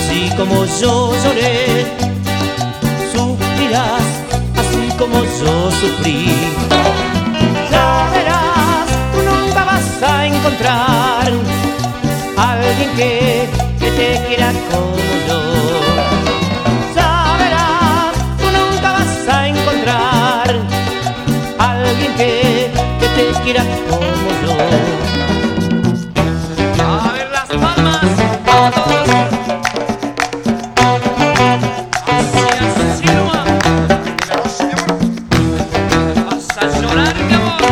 así como yo lloré, sufrirás así como yo sufrí. Ya verás, tú nunca vas a encontrar alguien que te quiera como yo. Ya verás, tú nunca vas a encontrar alguien que te quiera como yo. A ver las palmas, todos. Así nomás. Vas a llorar, mi amor.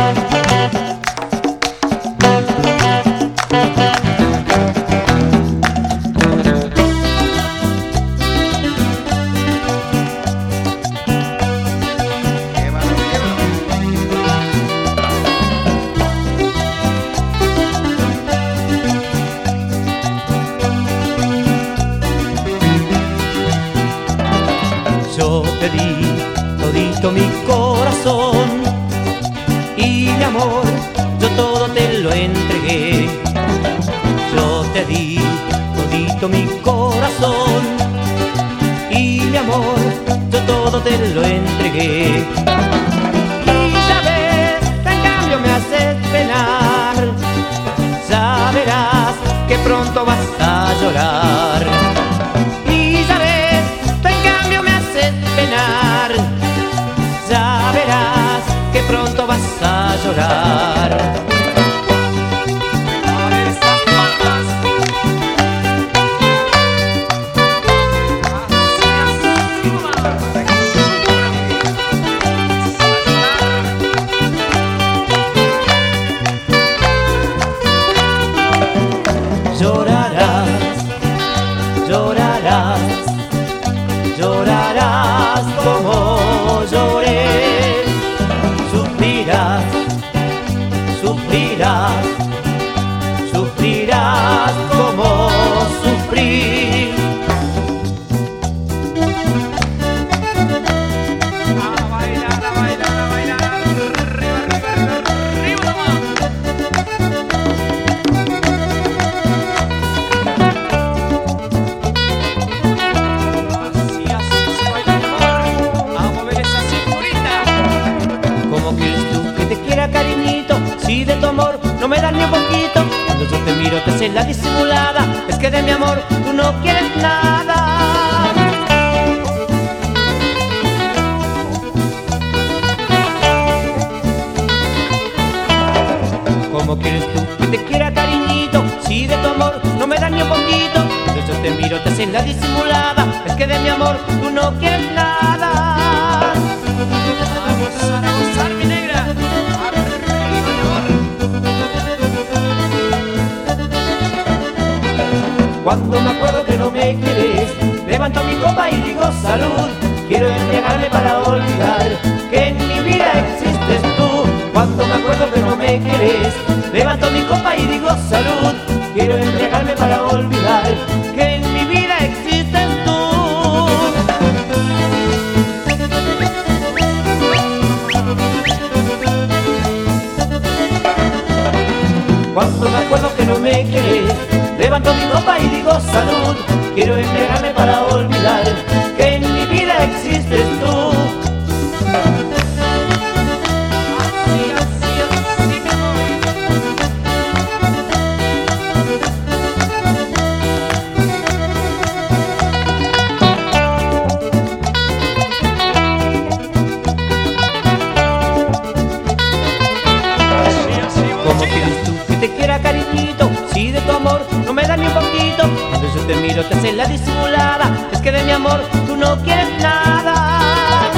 Yo te di todito mi corazón y mi amor, yo todo te lo entregué. Yo te di todito mi corazón y mi amor, yo todo te lo entregué. Y ya ves, en cambio me haces penar, ya verás que pronto vas a llorar. Y ya ves, en cambio me haces penar, ya verás que pronto vas a llorar. A ver esas palmas. Así nomás. Llorarás, llorarás, llorarás como lloré. Sufrirás, sufrirás, sufrirás como sufrí. A bailar, a bailar, a bailar. Arriba, arriba, arriba, arriba nomás. Así se baila, mi amor. A mover esa cinturita. ¿Cómo quieres tú que te quiera, cariñito? Si de tu amor no me das ni un poquito. Cuando yo te miro te haces la disimulada. Es que de mi amor tú no quieres nada. ¿Cómo quieres tú que te quiera, cariñito? Si de tu amor no me das ni un poquito. Cuando yo te miro te haces la disimulada. Es que de mi amor tú no quieres nada. A gozar, mi negra. Arriba, mi amor. Cuando me acuerdo que no me querés, levanto mi copa y digo salud. Quiero embriagarme para olvidar que en mi vida existes tú. Cuando me acuerdo que no me querés, levanto mi copa y digo salud. Quiero embriagarme para olvidar que en mi vida existes tú. Cuando me acuerdo que no me querés, levanto mi copa y digo salud. Quiero embriagarme para olvidar que en mi vida existes tú. Así, mi amor. ¿Cómo quieres tú que te quiera, cariñito? Si de tu amor no me das ni un poquito. Cuando yo te miro te haces la disimulada. Es que de mi amor tú no quieres nada.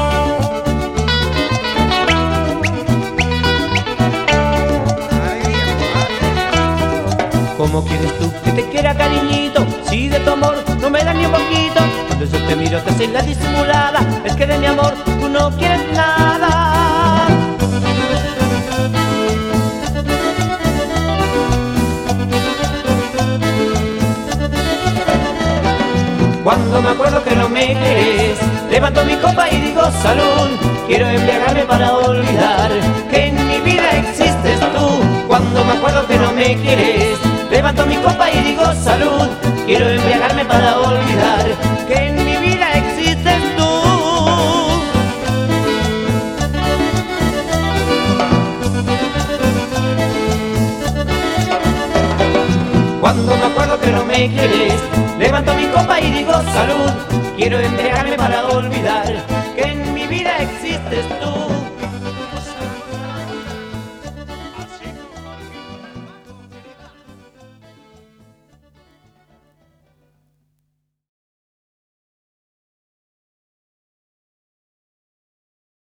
¿Cómo quieres tú que te quiera, cariñito? Si de tu amor no me das ni un poquito. Cuando yo te miro te haces la disimulada. Es que de mi amor tú no quieres nada. Cuando me acuerdo que no me querés, levanto mi copa y digo salud. Quiero embriagarme para olvidar que en mi vida existes tú. Cuando me acuerdo que no me querés, levanto mi copa y digo salud. Quiero embriagarme para olvidar Cuando me acuerdo que no me quieres, levanto mi copa y digo salud. Quiero embriagarme para olvidar que en mi vida existes tú.